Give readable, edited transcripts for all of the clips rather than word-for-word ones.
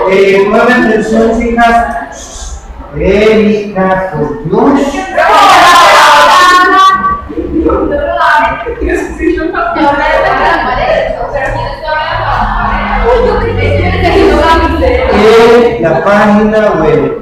Pongan atención, chicas. Erika, por Dios. En la página web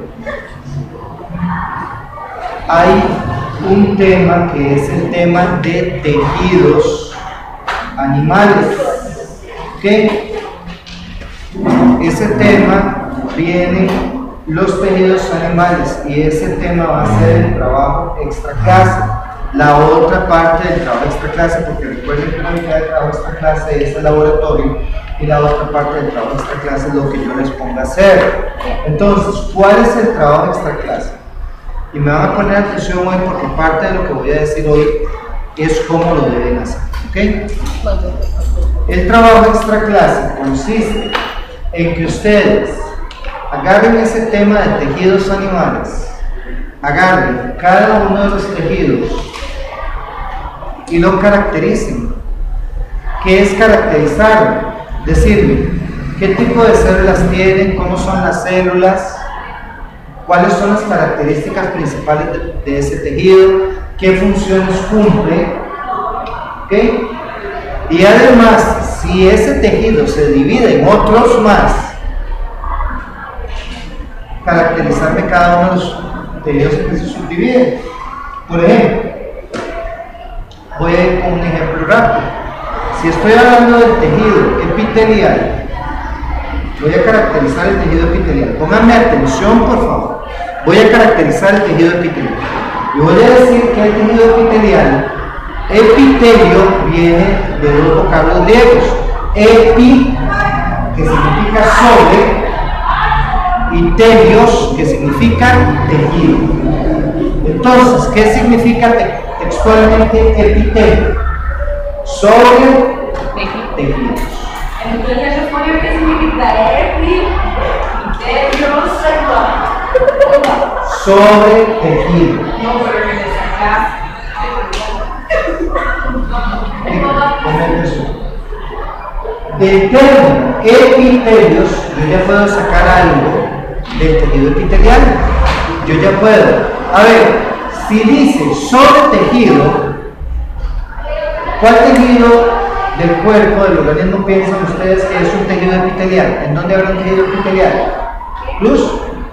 hay un tema que es el tema de tejidos animales. ¿Okay? Ese tema viene los tejidos animales y ese tema va a ser el trabajo extra clase. La otra parte del trabajo extra clase, porque recuerden que la mitad del trabajo extra clase es el laboratorio y la otra parte del trabajo extra clase es lo que yo les ponga a hacer. Entonces, ¿cuál es el trabajo extra clase? Y me van a poner atención hoy porque parte de lo que voy a decir hoy es cómo lo deben hacer. ¿Okay? El trabajo extra clase consiste en que ustedes agarren ese tema de tejidos animales, agarren cada uno de los tejidos y lo caractericen. ¿Qué es caracterizarlo? Decirme qué tipo de células tienen, cómo son las células, cuáles son las características principales de ese tejido, qué funciones cumple, ¿okay? Y además, si ese tejido se divide en otros más, caracterizarme cada uno de los tejidos que se subdividen. Por ejemplo, voy a ir con un ejemplo rápido. Si estoy hablando del tejido epitelial, voy a caracterizar el tejido epitelial. Pónganme atención, por favor. Voy a caracterizar el tejido epitelial. Y voy a decir que el tejido epitelial, epitelio viene de dos vocablos griegos. Epi, que significa sobre, y telios, que significa tejido. Entonces, ¿qué significa textualmente epitelio? Sobre tejidos. Entonces, se supone que significa epitelio sobre tejido. No, pero en esa clase. Del término epitelios, yo ya puedo sacar algo del tejido epitelial. Yo ya puedo. A ver, si dice sobre tejido, ¿cuál tejido del cuerpo, del organismo piensan ustedes que es un tejido epitelial? ¿En dónde habrá un tejido epitelial? Luz.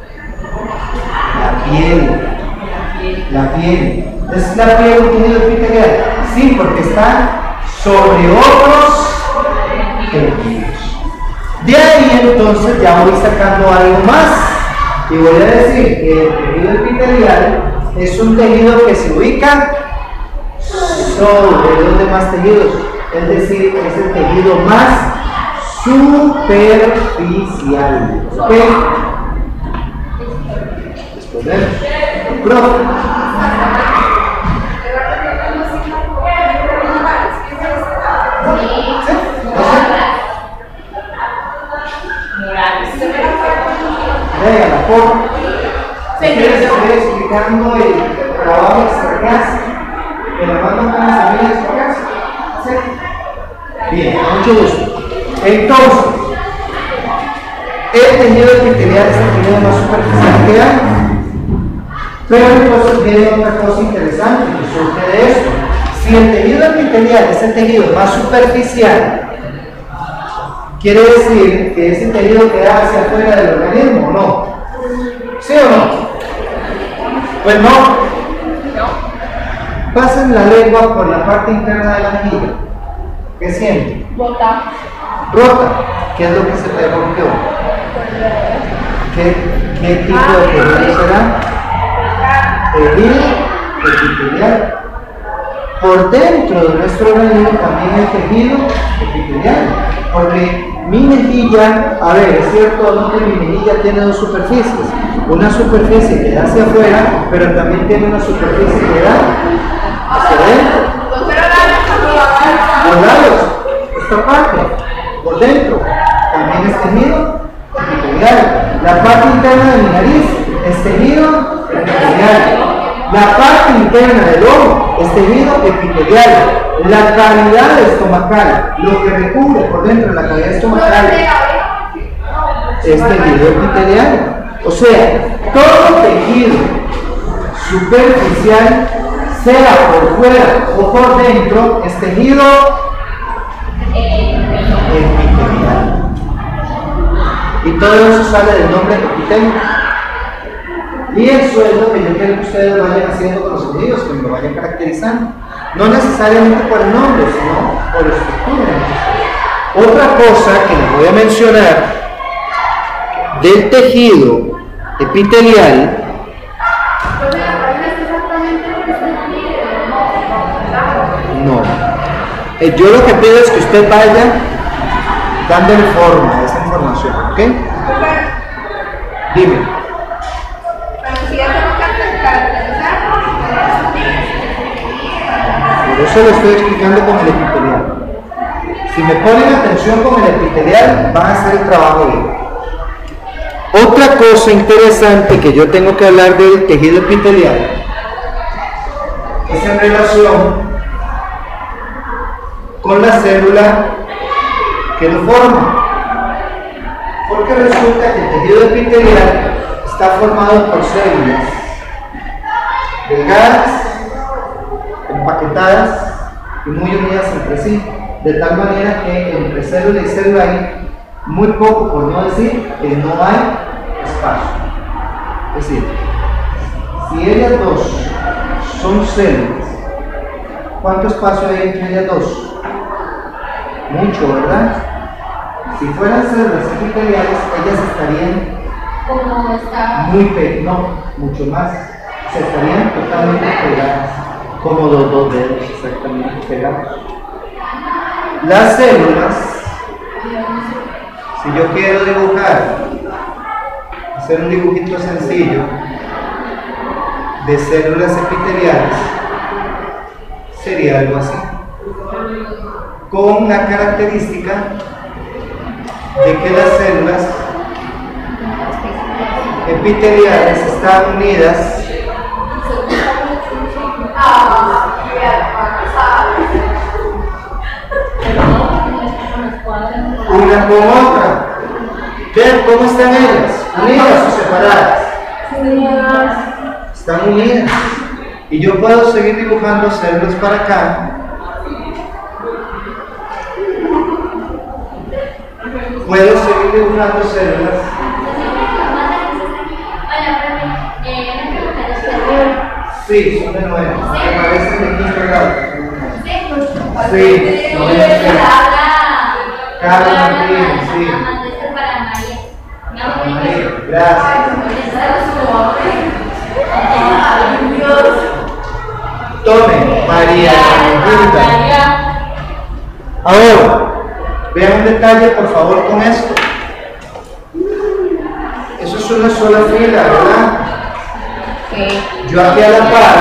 La piel. La piel. ¿Es la piel un tejido epitelial? Sí, porque está sobre otros tejidos. De ahí entonces ya voy sacando algo más y voy a decir que el tejido epitelial es un tejido que se ubica sobre los demás tejidos, es decir, es el tejido más superficial. ¿Ok? Responder. Profe. Venga, la forma. Estoy explicando el trabajo extra clase. ¿Me la mandan con las amigas extra clase? ¿Sí? Bien, mucho gusto. Entonces, el tejido epitelial es el tejido más superficial que hay. Pero entonces viene otra cosa interesante que surge de esto. Si el tejido epitelial es el tejido más superficial, quiere decir que ese tejido queda hacia afuera del organismo, ¿o no? ¿Sí o no? Pues no. Pasen la lengua por la parte interna de la mejilla. ¿Qué sienten? Bota. Rota. ¿Qué es lo que se te rompió? ¿Qué tipo de tejido será? Tejido epitelial. Por dentro de nuestro organismo también hay tejido epitelial. Porque mi mejilla, a ver, es cierto o no que mi mejilla tiene dos superficies. Una superficie que da hacia afuera, pero también tiene una superficie que da hacia adentro. Los labios, esta parte, por dentro, también es tejido epitelial. La parte interna de mi nariz es tejido epitelial. La parte interna del ojo es tejido epitelial. La cavidad estomacal, lo que recubre por dentro de la cavidad estomacal, es tejido epitelial. O sea, todo tejido superficial, sea por fuera o por dentro, es tejido epitelial. Y todo eso sale del nombre epitelio. Y eso es lo que yo quiero que ustedes vayan haciendo con los tejidos, que me lo vayan caracterizando. No necesariamente por el nombre, sino por la estructura. Otra cosa que les voy a mencionar del tejido epitelial. No. Yo lo que pido es que usted vaya dándole forma a esa información, ¿ok? Dime. Por eso lo estoy explicando con el epitelial. Si me ponen atención con el epitelial, van a hacer el trabajo bien. Otra cosa interesante que yo tengo que hablar del tejido epitelial es en relación con la célula que lo forma. Porque resulta que el tejido epitelial está formado por células delgadas, empaquetadas y muy unidas entre sí, de tal manera que entre célula y célula hay muy poco, por no decir que no hay espacio. Es decir, si ellas dos son células, ¿cuánto espacio hay entre ellas dos? Mucho, ¿verdad? Si fueran células epiteliales, ellas estarían muy pequeñas, no, mucho más, se estarían totalmente pegadas, como los dos dedos exactamente pegados. Las células, si yo quiero dibujar, hacer un dibujito sencillo de células epiteliales, sería algo así, con la característica de que las células epiteliales están unidas una con otra. Vean cómo están ellas, unidas o separadas. Están unidas. Y yo puedo seguir dibujando células para acá. Puedo seguir dibujando células. Sí, son de 9. Me parecen de 15 grados. Sí, no es Carla Martínez, sí. María, gracias. Tome, María. Ahora, vean un detalle por favor con esto. Eso es una sola fila, ¿verdad? Yo aquí a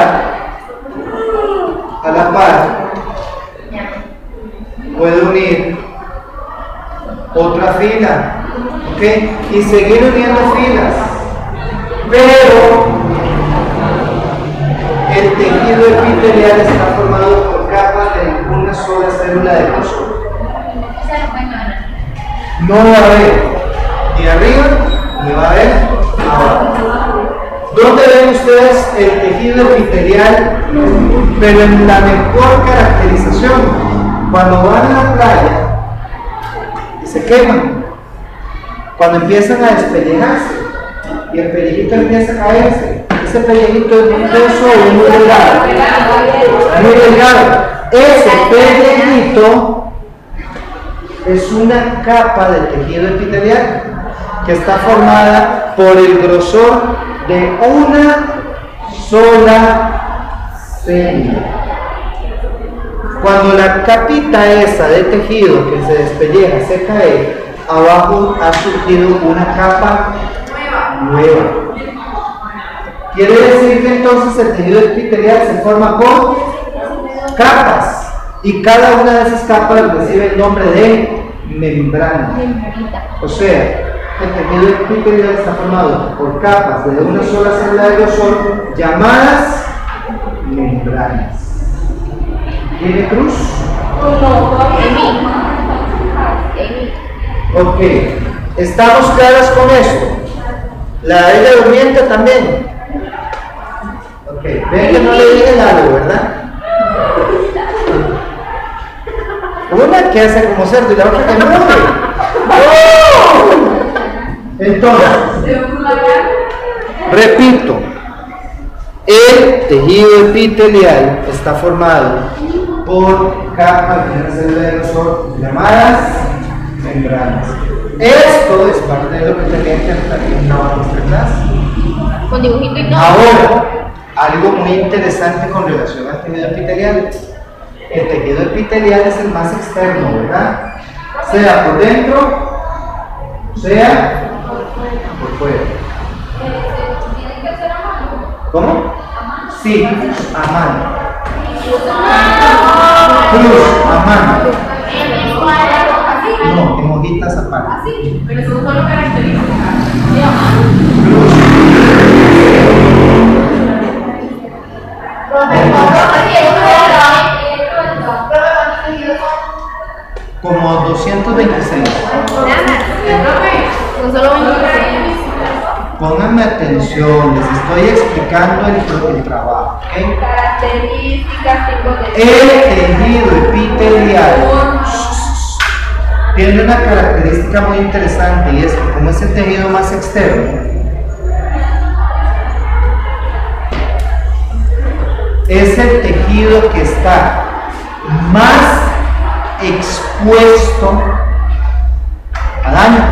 la par, puedo unir otra fila, ¿ok? Y seguir uniendo filas, pero el tejido epitelial está formado por capas de una sola célula de grosor. No va a haber ni arriba ni va a haber abajo. ¿Dónde ven ustedes el tejido epitelial, pero en la mejor caracterización? Cuando van a la playa y se queman, cuando empiezan a despellejarse y el pellejito empieza a caerse, ese pellejito es muy grueso y muy delgado, muy delgado. Ese pellejito es una capa del tejido epitelial que está formada por el grosor de una sola célula. Cuando la capita esa de tejido que se despelleja se cae, abajo ha surgido una capa nueva. Quiere decir que entonces el tejido epitelial se forma con capas y cada una de esas capas recibe el nombre de membrana. O sea, el tejido epitelial está formado por capas de una sola célula de grosor llamadas membranas. ¿Tiene cruz? Ok. ¿Estamos claras con esto? La bella durmiente también. Ok, ven que no le dije algo, ¿verdad? Una que hace como cerdo y la otra que mueve. ¡Oh! Entonces, repito, el tejido epitelial está formado por capas de una célula de nosotros llamadas membranas. Esto es parte de lo que tenían que estar en nuestra clase. Con dibujito y todo. Ahora, algo muy interesante con relación al tejido epitelial. El tejido epitelial es el más externo, ¿verdad? Sea por dentro, sea por fuera. ¿Cómo? Sí, a mano. Cruz, a mano. No, en hojitas aparte. Pero son solo características. Como 226. Con solo 26. Pónganme atención, les estoy explicando el trabajo. ¿Okay? Características, tipos de. El tejido epitelial tiene una característica muy interesante y es que como es el tejido más externo, es el tejido que está más expuesto a daño.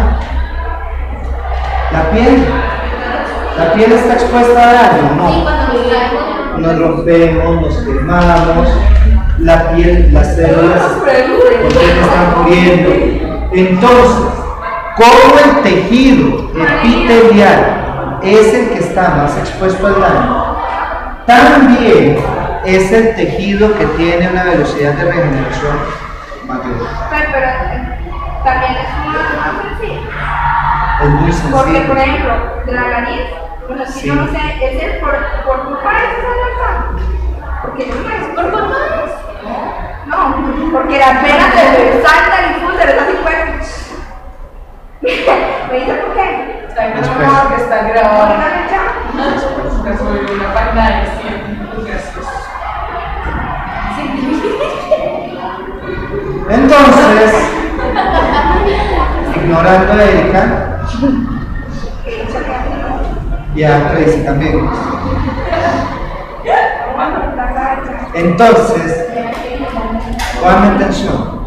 La piel está expuesta a daño, ¿no? Nos rompemos, nos quemamos, la piel, las células están muriendo. Entonces, como el tejido epitelial es el que está más expuesto al daño, también es el tejido que tiene una velocidad de regeneración mayor. Pero también es más sencillo. Es muy sencillo. Porque, por ejemplo, de la nariz, bueno, si Sí. yo no sé, es el por tu país, porque yo no me por tu país. No, porque las venas te saltan y funden, es así pues. ¿Me dice por qué? Después. Que está grabado. Una página de 100 gracias. Entonces, ignorando a Erika, y a Tracy también. Entonces, ponme atención.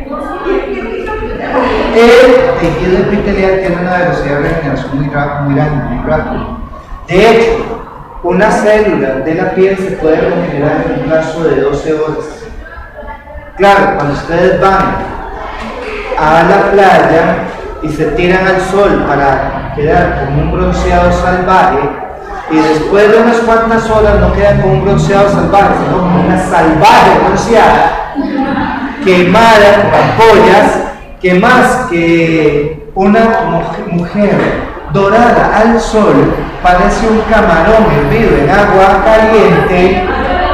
El tejido epitelial tiene una velocidad de regeneración muy grande, muy rápida. De hecho, una célula de la piel se puede regenerar en un plazo de 12 horas. Claro, cuando ustedes van a la playa y se tiran al sol para quedar con un bronceado salvaje, y después de unas cuantas horas no quedan con un bronceado salvaje, sino con una salvaje bronceada, quemada con ampollas, que más que una mujer dorada al sol, parece un camarón hervido en agua caliente,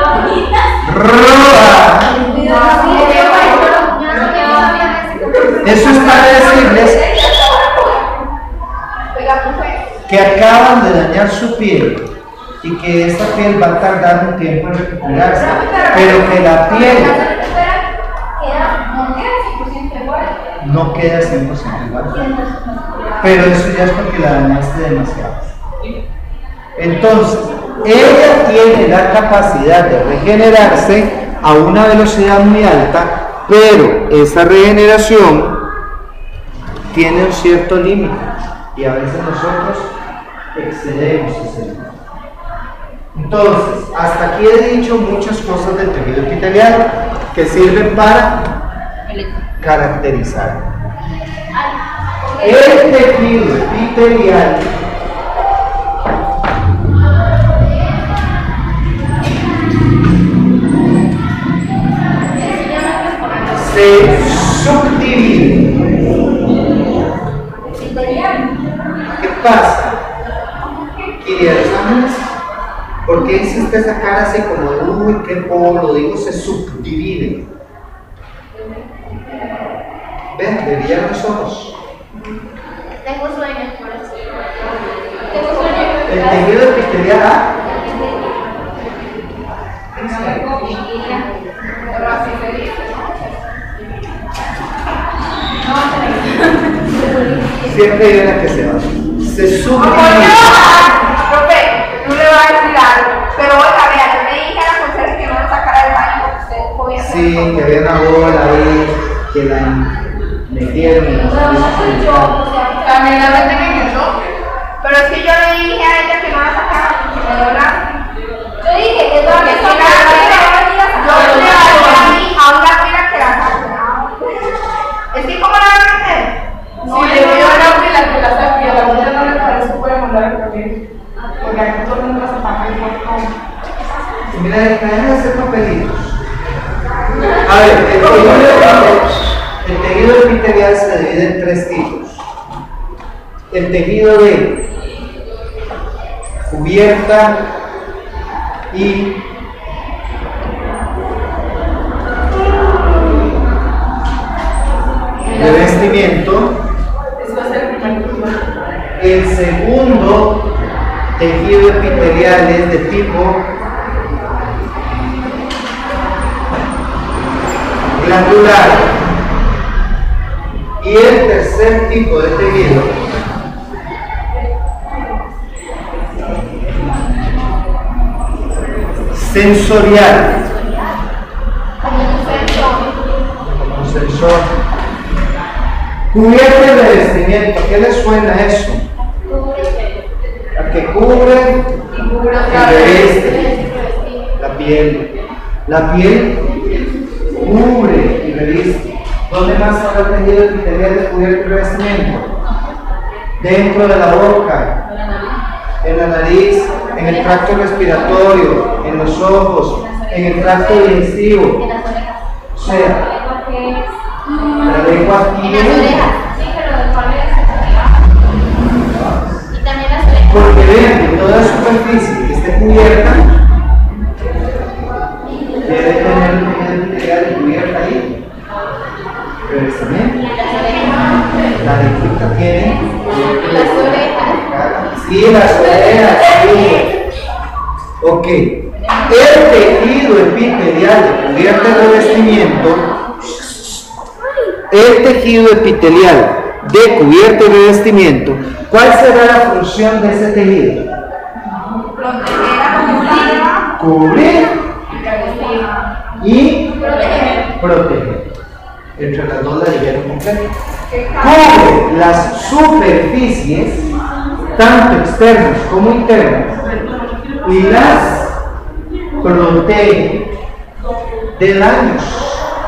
roja. Eso es para decirles que acaban de dañar su piel y que esta piel va a tardar un tiempo en recuperarse, pero que la piel no queda 100% igual. Pero eso ya es porque la dañaste demasiado. Entonces, ella tiene la capacidad de regenerarse a una velocidad muy alta, pero esa regeneración tiene un cierto límite y a veces nosotros excedemos ese límite. Entonces, hasta aquí he dicho muchas cosas del tejido epitelial que sirven para caracterizar. El tejido epitelial se subdivide. ¿Qué pasa? ¿Por qué hiciste esa cara así como de uy, qué polo? Digo, se subdivide. ¿Ven? De brillar los ojos. El tejido epitelial A. Siempre hay una que se va. Se subdivide. Profe, no le va a decir algo. Pero oiga, vea, yo le dije a la consejera que no lo sacara del baño porque usted podía hacer. Sí, que había una bola ahí, que la metieron y no soy yo, o sea, También la meten en el show. pero es que yo le dije a ella que no la sacara porque me dio lástima. Yo dije que toda que no, yo le dije a una pila que la saque. Es que ¿cómo la van a hacer? No, le dio la pila que la saque y a la mujer no le parece puede mandar el papel. Porque aquí todo el mundo se tapa el botón. Y mira, dejen de hacer papelitos. A ver, el tejido epitelial se divide en tres tipos. El tejido de cubierta y revestimiento. Eso es el primer turno. El segundo tejido epitelial es de tipo glandular. Y el tercer tipo de tejido sensorial. Como sensor. Cubierta y revestimiento. ¿Qué les suena eso? La que cubre y reviste la piel. La piel cubre y reviste. ¿Dónde más está el tejido epitelial de cubierta y revestimiento? Dentro de la boca, en la nariz, en el tracto respiratorio, en los ojos, en el tracto digestivo. O sea, la lengua aquí. Porque vean que toda superficie que esté cubierta debe tener un tejido epitelial cubierta ahí. Revestimiento. La lengüita tiene. Sí, las orejas, sí. Ok. El tejido epitelial de cubierta y revestimiento. El tejido epitelial de cubierta y revestimiento, ¿cuál será la función de ese tejido? Cubrir y proteger. Entre las dos la dijeron completa. Cubre las superficies, tanto externas como internas, y las protege de daños.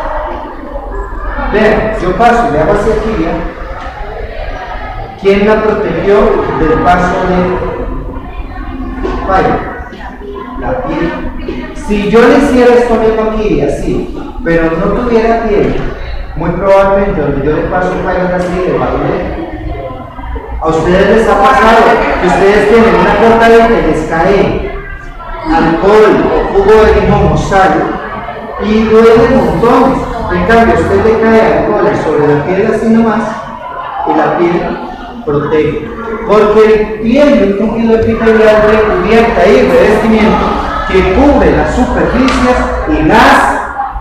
Vean, yo paso y le hago así aquí, ¿ya? ¿Quién la protegió del paso de fallo? La piel. Si yo le hiciera esto mismo aquí, así, pero no tuviera piel, muy probablemente donde yo le paso el fallo así, le va a doler. A ustedes les ha pasado que ustedes tienen una cortadita y les cae alcohol o jugo de limón o sal y duele un montón. En cambio, usted le cae alcohol sobre la piel así nomás y la piel protege. Porque tiene un tejido epitelial de cubierta y revestimiento que cubre las superficies y las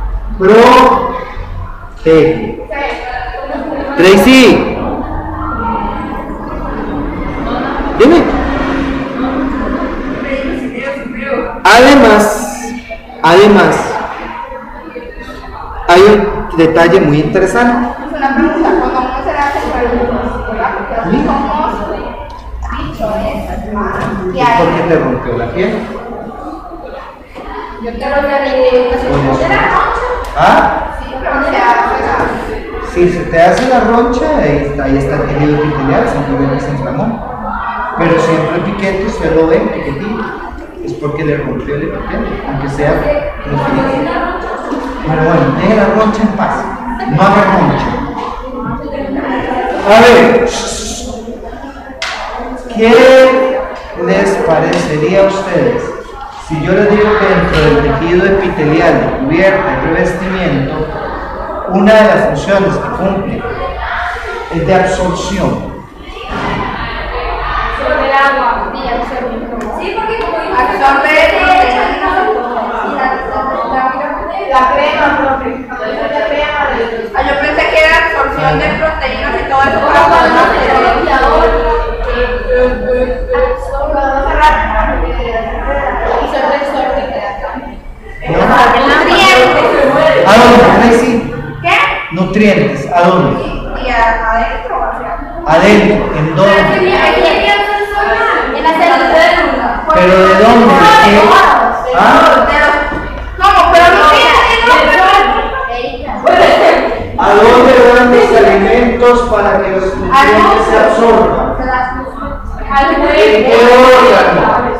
protege. Tracy, dime. Además, hay un detalle muy interesante. Es una pregunta, cuando uno se le hace preguntas, ¿verdad? Porque así somos bichos, ¿Y por qué te rompió la piel? Yo quiero ver ¿de la roncha? ¿Ah? Sí, pero se hace Si se te hace la roncha, ahí está el tejido epitelial, simplemente se inflamó. Pero siempre el piquete, usted lo ve, piquetito, es porque le rompió el epitelio, aunque sea infinito. Pero bueno, deje la roncha en paz, no haga roncha. A ver, ¿qué les parecería a ustedes si yo les digo que dentro del tejido epitelial de cubierta y revestimiento, una de las funciones que cumple es de absorción? sobre el agua, Sí, porque como absorbe La crema, profe. yo pensé que era absorción de proteínas y todo eso. ¿A dónde? Ahí sí. ¿Qué? Nutrientes, ¿a dónde? Y adentro, Adentro, ¿en dónde? en la célula. ¿Pero de dónde? ¿De qué? ¿Ah? ¿Cómo? Pero no ¿A dónde van los alimentos para que los nutrientes se absorban? ¿En qué órgano?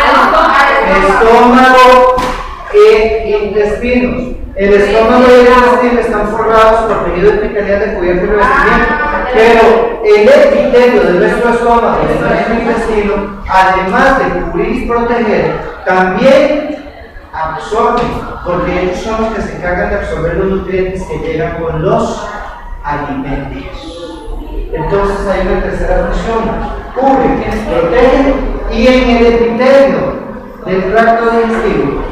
Estómago e intestinos. El estómago y el intestino están forrados por tejido epitelial de cubierto y revestimiento, pero el epitelio de nuestro estómago y de nuestro intestino, además de cubrir y proteger, también absorben, porque ellos son los que se encargan de absorber los nutrientes que llegan con los alimentos. Entonces hay una tercera función: cubre, protege, y en el epitelio del tracto digestivo.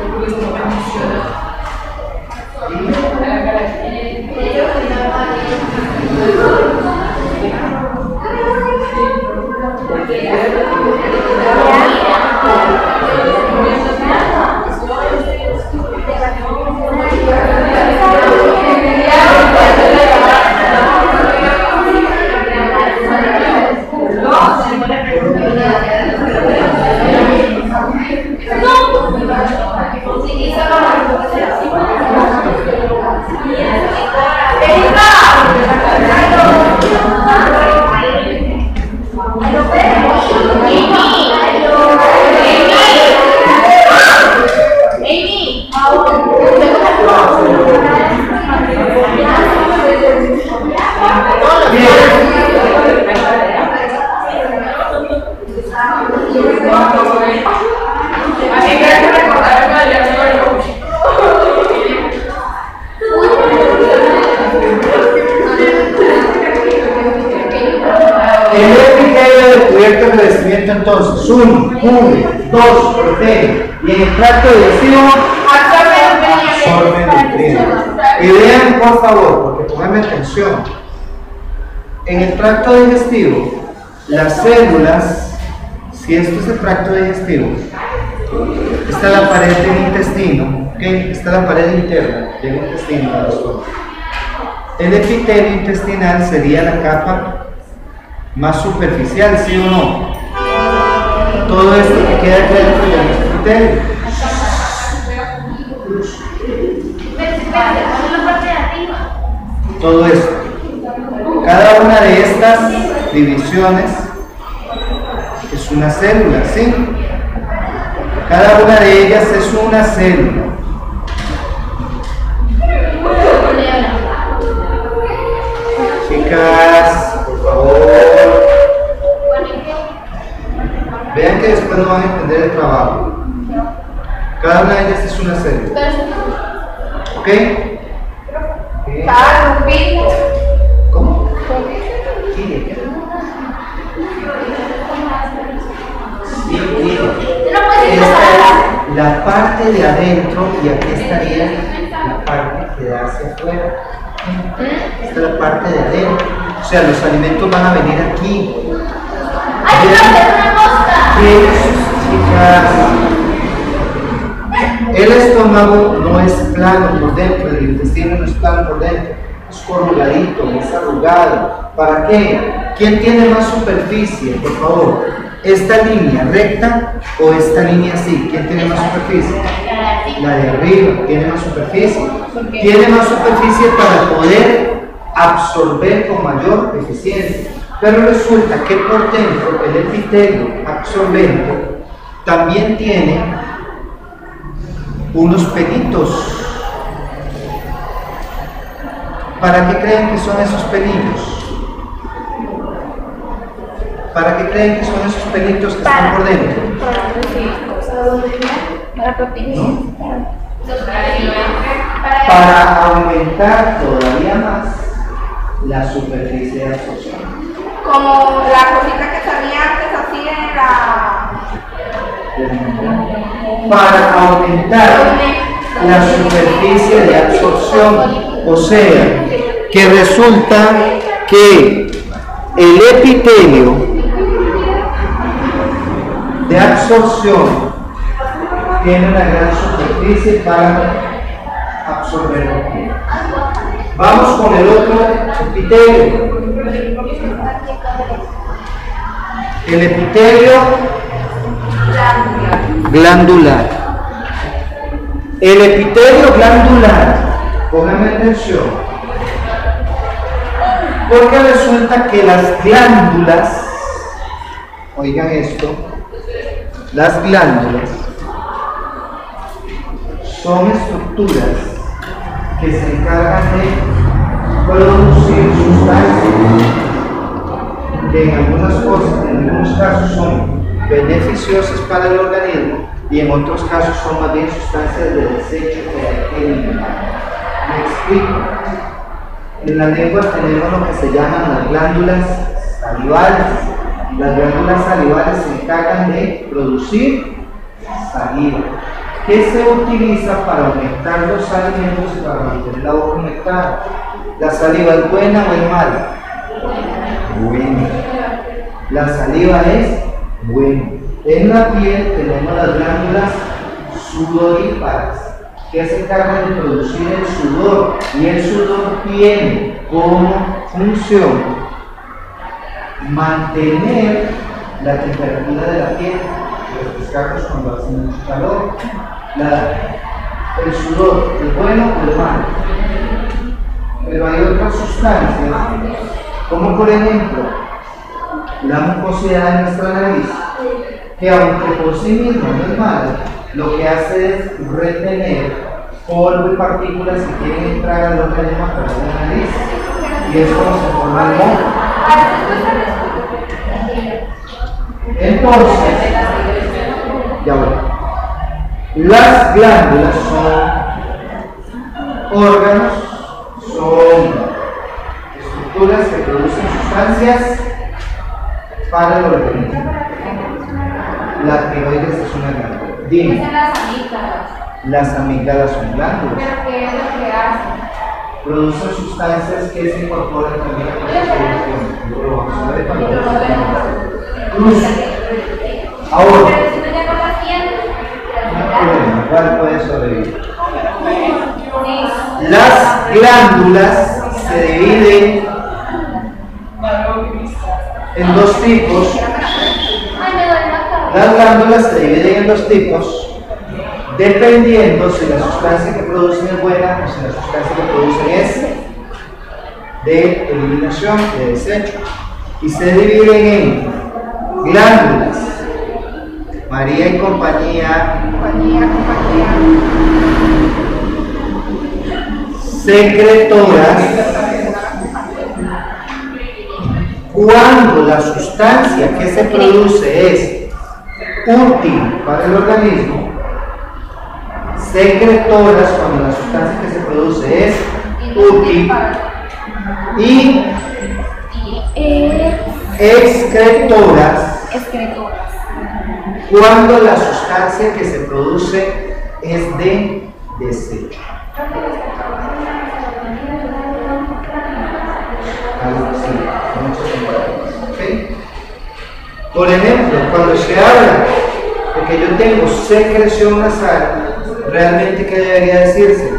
Entonces, 1, cubre, 2, protege, y en el tracto digestivo absorbe nutrientes. Y vean, por favor, porque pongan atención, en el tracto digestivo, las células, si esto es el tracto digestivo, esta es la pared del intestino, ¿okay? Esta es la pared interna del intestino del estómago. El epitelio intestinal sería la capa más superficial, ¿sí o no? Todo esto que queda aquí dentro del epitelio. Todo esto. Cada una de estas divisiones es una célula, ¿sí? Cada una de ellas es una célula. Chicas, por favor. Vean que después no van a entender el trabajo. Cada una de ellas es una célula. ¿Ok? ¿Cómo? Sí, esta es la parte de adentro y aquí estaría la parte que da hacia afuera. Esta es la parte de adentro. O sea, los alimentos van a venir aquí. Chicas, el estómago no es plano por dentro, el intestino no es plano por dentro, es corrugadito, es arrugado. ¿Para qué? ¿Quién tiene más superficie, por favor? ¿Esta línea recta o esta línea así? ¿Quién tiene más superficie? La de arriba tiene más superficie. Tiene más superficie para poder absorber con mayor eficiencia. Pero resulta que por dentro el epitelio absorbente también tiene unos pelitos. ¿Para qué creen que son esos pelillos? ¿Para qué creen que son esos pelitos que están por dentro? ¿No? Para aumentar todavía más la superficie de absorción. Como la cosita que salía antes así en la para aumentar la superficie de absorción. O sea, que resulta que el epitelio de absorción tiene una gran superficie para absorber. Vamos con el otro epitelio. El epitelio glandular. El epitelio glandular, pónganme atención, porque resulta que las glándulas, oigan esto, las glándulas son estructuras que se encargan de producir sustancias que en algunos casos son beneficiosas para el organismo y en otros casos son más bien sustancias de desecho que hay que eliminar. ¿Me explico? En la lengua tenemos lo que se llaman las glándulas salivales. Las glándulas salivales se encargan de producir saliva, que se utiliza para aumentar los alimentos y para mantener la boca humectada. ¿La saliva es buena o es mala? Buena. La saliva es buena. En la piel tenemos las glándulas sudoríparas, que se encargan de producir el sudor, y el sudor tiene como función mantener la temperatura de la piel, refrescarnos cuando hace mucho calor. El sudor es bueno o es malo, pero hay otras sustancias, como por ejemplo la mucosidad de nuestra nariz, que aunque por sí misma no es mala, lo que hace es retener polvo y partículas que quieren entrar al organismo a través de la nariz, y es como se forma el moco. Entonces, ya voy. Las glándulas son órganos, son estructuras que producen sustancias para el organismo. La tiroides es una glándula. Dime. ¿Qué son las amígdalas? Las amígdalas son glándulas. ¿Pero qué es lo que hacen? Producen sustancias que se incorporan también a la producción. Lo vamos a ver cuando luz. Ahora, Pero si tú ya no la sientes, ¿cuál puede sobrevivir? Las glándulas se dividen en dos tipos. Las glándulas se dividen en dos tipos, dependiendo si la sustancia que producen es buena o si la sustancia que producen es de eliminación, de desecho. Y se dividen en glándulas María y compañía, secretoras, cuando la sustancia que se produce es útil para el organismo, secretoras cuando la sustancia que se produce es útil, y excretoras cuando la sustancia que se produce es de desecho. ¿Okay? Por ejemplo, cuando se habla de que yo tengo secreción nasal, realmente ¿qué debería decirse?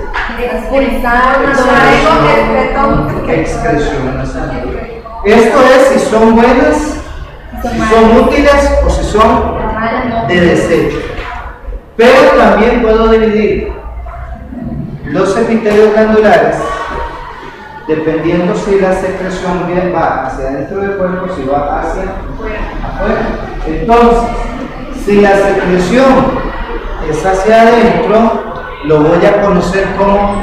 Excreción nasal. Esto es si son buenas, si son útiles o si son de desecho. Pero también puedo dividir los epitelios glandulares dependiendo si la secreción bien va hacia adentro del cuerpo, si va hacia afuera. Entonces, si la secreción es hacia adentro, lo voy a conocer como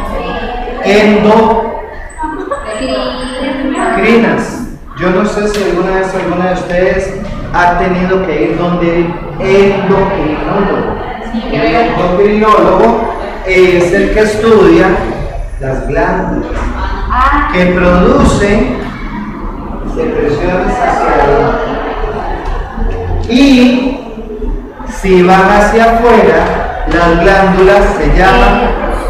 endocrinas. Yo no sé si alguna vez alguna de ustedes ha tenido que ir donde el endocrinólogo. El endocrinólogo es el que estudia las glándulas que producen secreciones hacia adentro. Y si van hacia afuera, Las glándulas se llaman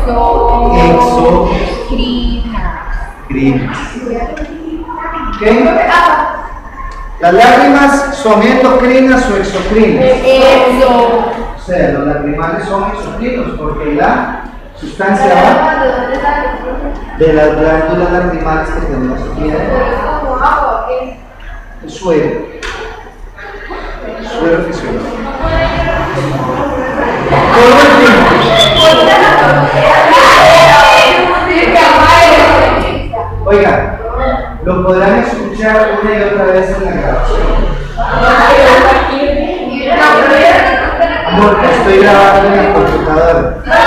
exocrinas. ¿Ok? Las lágrimas son endocrinas o exocrinas. O sea, los lagrimales son exocrinos porque la sustancia va de las glándulas lagrimales que tenemos aquí adentro. El suero. Suero fisiológico. Todo el tiempo. Oiga, lo podrán escuchar una y otra vez en la grabación. Amor, que estoy grabando en el computador.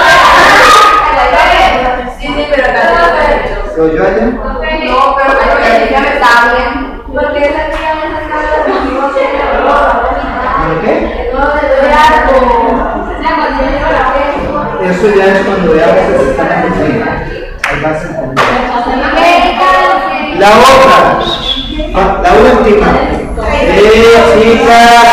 ¿Se oyó allá? No, pero ya me está bien. Porque esa tía me está ¿Qué? Eso ya es cuando ya a veces están en el cine. Ahí vas a entender. La otra. La última. Chicas.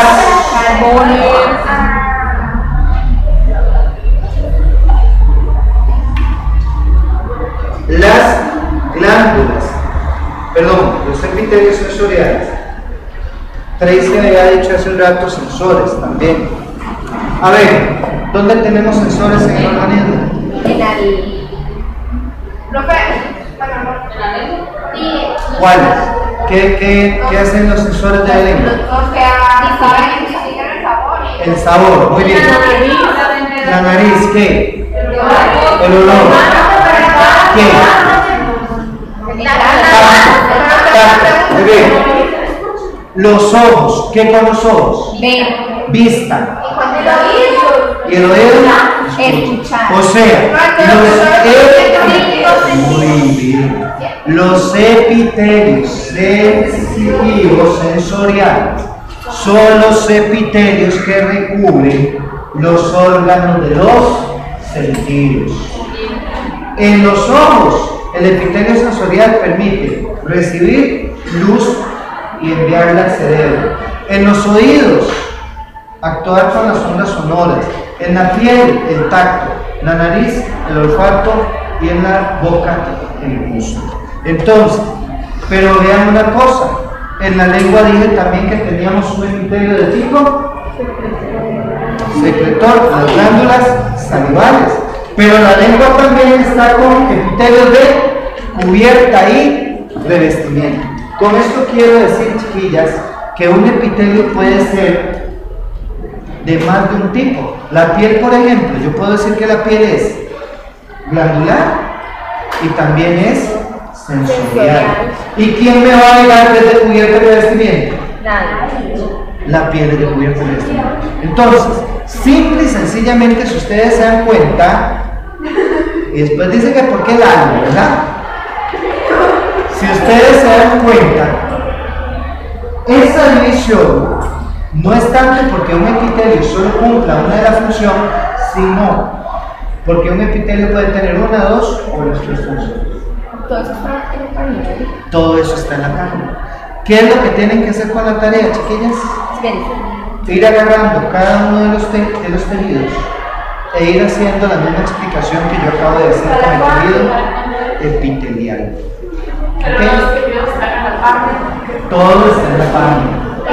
Las glándulas, perdón, los epitelios sensoriales. Tracy había dicho hace un rato sensores también. A ver, ¿dónde tenemos sensores en el organismo? En el... ¿Cuáles? ¿Qué hacen los sensores de la lengua? Los que saben identificar el sabor. El sabor, muy bien. La nariz, ¿qué? El olor. ¿Qué? Muy bien. Los ojos, ¿qué con los ojos? Vista. ¿Y el oído? Escuchar. O sea, los epitelios sensitivos sensoriales son los epitelios que recubren los órganos de los sentidos. En los ojos, el epitelio sensorial permite recibir luz y enviarla al cerebro. En los oídos, actuar con las ondas sonoras. En la piel, el tacto. En la nariz, el olfato. Y en la boca, el gusto. Entonces, pero vean una cosa. En la lengua dije también que teníamos un epitelio de tipo secretor, las glándulas salivales. Pero la lengua también está con epitelios de cubierta y revestimiento. Con esto quiero decir, chiquillas, que un epitelio puede ser de más de un tipo. La piel, por ejemplo, yo puedo decir que la piel es glandular y también es sensorial. ¿Y quién me va a negar que es de cubierta y revestimiento? La piel es de cubierta y revestimiento. Entonces, simple y sencillamente, si ustedes se dan cuenta, y después dicen que por qué el alma, ¿verdad? Si ustedes se dan cuenta, esa división no es tanto porque un epitelio solo cumpla una de las funciones, sino porque un epitelio puede tener una, dos o las tres funciones. Todo eso está en la carne. ¿Qué es lo que tienen que hacer con la tarea, chiquillas? Ir agarrando cada uno de los tejidos e ir haciendo la misma explicación que yo acabo de decir con el tejido epitelial. ¿Okay? Todo está en la página.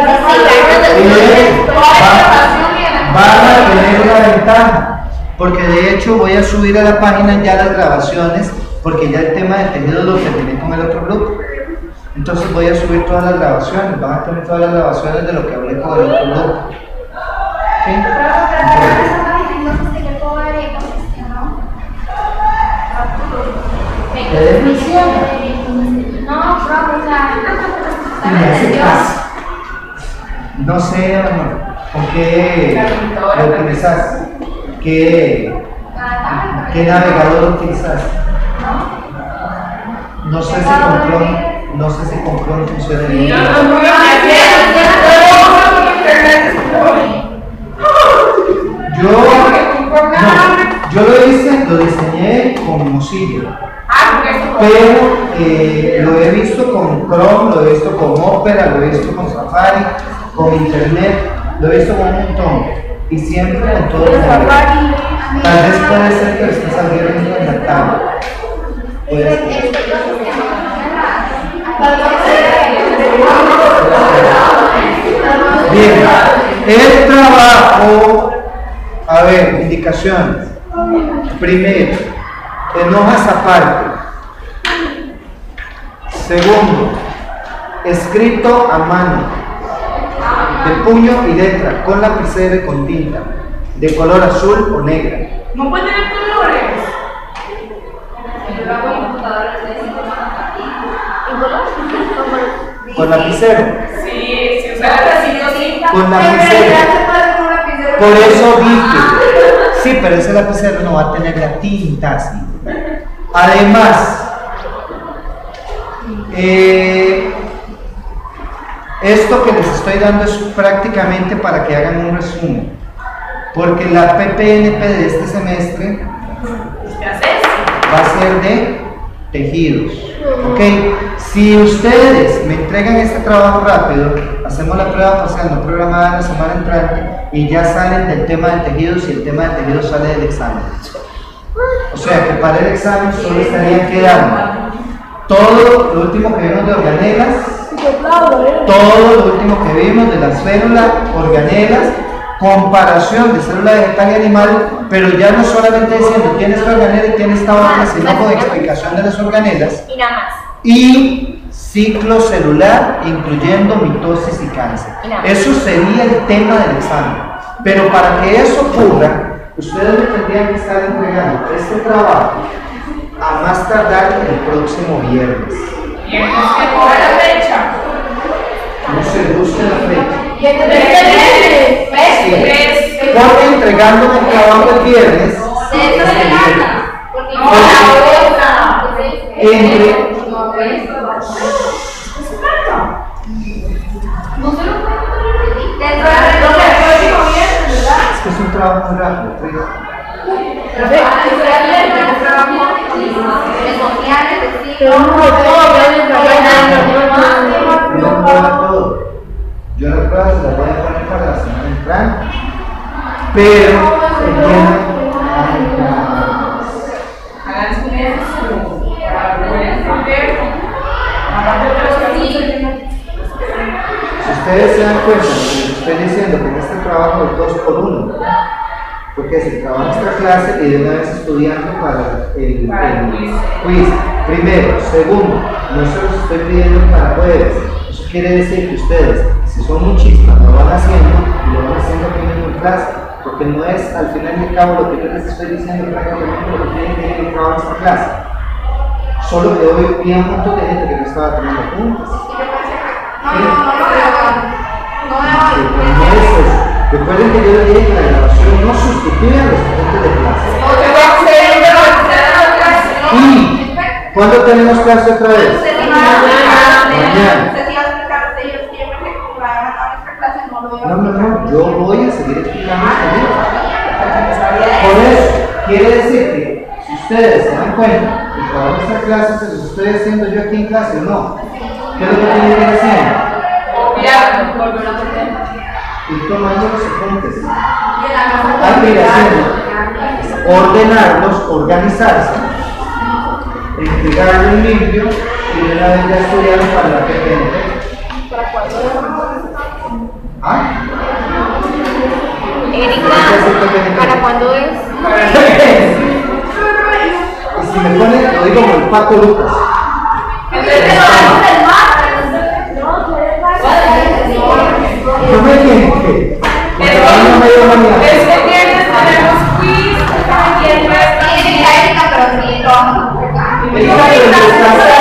Van a tener una ventaja, porque de hecho voy a subir a la página ya las grabaciones, porque ya el tema del tejido lo terminé con el otro grupo. Entonces voy a subir todas las grabaciones, van a tener todas las grabaciones de lo que hablé con el otro grupo. ¿Okay? ¿Qué definición? No sé, amor, ¿con qué lo utilizas? ¿Qué navegador utilizas? No sé si con Chrome, funciona bien. Yo lo diseñé con Mozilla. Pero lo he visto con Chrome, lo he visto con Opera, lo he visto con Safari, con Internet, lo he visto con un montón. Y siempre con todo el mundo. Tal vez puede ser que lo estés abriendo en la tabla. Puede ser. Bien, el trabajo, a ver, indicaciones. Primero, en hojas aparte. Segundo, escrito a mano, de puño y letra, con lapicero y con tinta, de color azul o negra. No puede tener colores. Con lapicero. Sí, si usa lapicero. Con lapicero. Por eso dije. Sí, pero ese lapicero no va a tener la tinta así. Además, esto que les estoy dando es prácticamente para que hagan un resumen, porque la PPNP de este semestre va a ser de tejidos. Ok, si ustedes me entregan este trabajo rápido, hacemos la prueba parcial no programada la semana entrante y ya salen del tema de tejidos y el tema de tejidos sale del examen. O sea que para el examen solo estarían quedando todo lo último que vimos de organelas, todo lo último que vimos de las células, organelas, comparación de célula vegetal y animal, pero ya no solamente diciendo tiene esta organela y tiene esta otra, sino con explicación de las organelas Y nada más. y ciclo celular, incluyendo mitosis y cáncer. Eso sería el tema del examen. Pero para que eso ocurra, ustedes me tendrían que estar entregando este trabajo a más tardar el próximo viernes. Y entonces, ¿qué fue la fecha? No se busque la fecha. ¿Y entonces Sí. Porque entregándome el trabajo el viernes, No, la otra. entre es que es un trabajo muy rápido. Yo las pruebas las voy a poner para la semana entrante, pero si ustedes se dan cuenta, estoy diciendo que en este trabajo es 2 por 1, porque es el trabajo extra clase y de una vez estudiando para el quiz. Primero, segundo, no se los estoy pidiendo para jueves. Eso quiere decir que ustedes, si son muchísimas, lo van haciendo y lo van haciendo aquí mismo en clase, porque no es al final y al cabo lo que yo les estoy diciendo prácticamente lo que tienen que ir en el trabajo extra clase. Solo que hoy vi a un montón de gente que no estaba tomando apuntes. Recuerden que yo les dije que la grabación no sustituye a los apuntes de clase. ¿Y cuándo tenemos clase otra vez? Mañana. No, yo voy a seguir explicando también. Por eso, quiere decir que si ustedes se dan cuenta que para esta clase se los estoy haciendo yo aquí en clase, no. ¿Qué es lo que tienen que ir haciendo? Ir tomando los apuntes. Hay que ir haciendo, ordenarlos, organizarse, entregarlo en limpio y de una vez ya estudiaron para la PPNP. ¿Ah? Erika, ¿para cuándo es? Y si me ponen, lo digo como el Paco Lucas. No me tienen que. No me dio mañana. Este viernes tenemos quiz. Erika, pero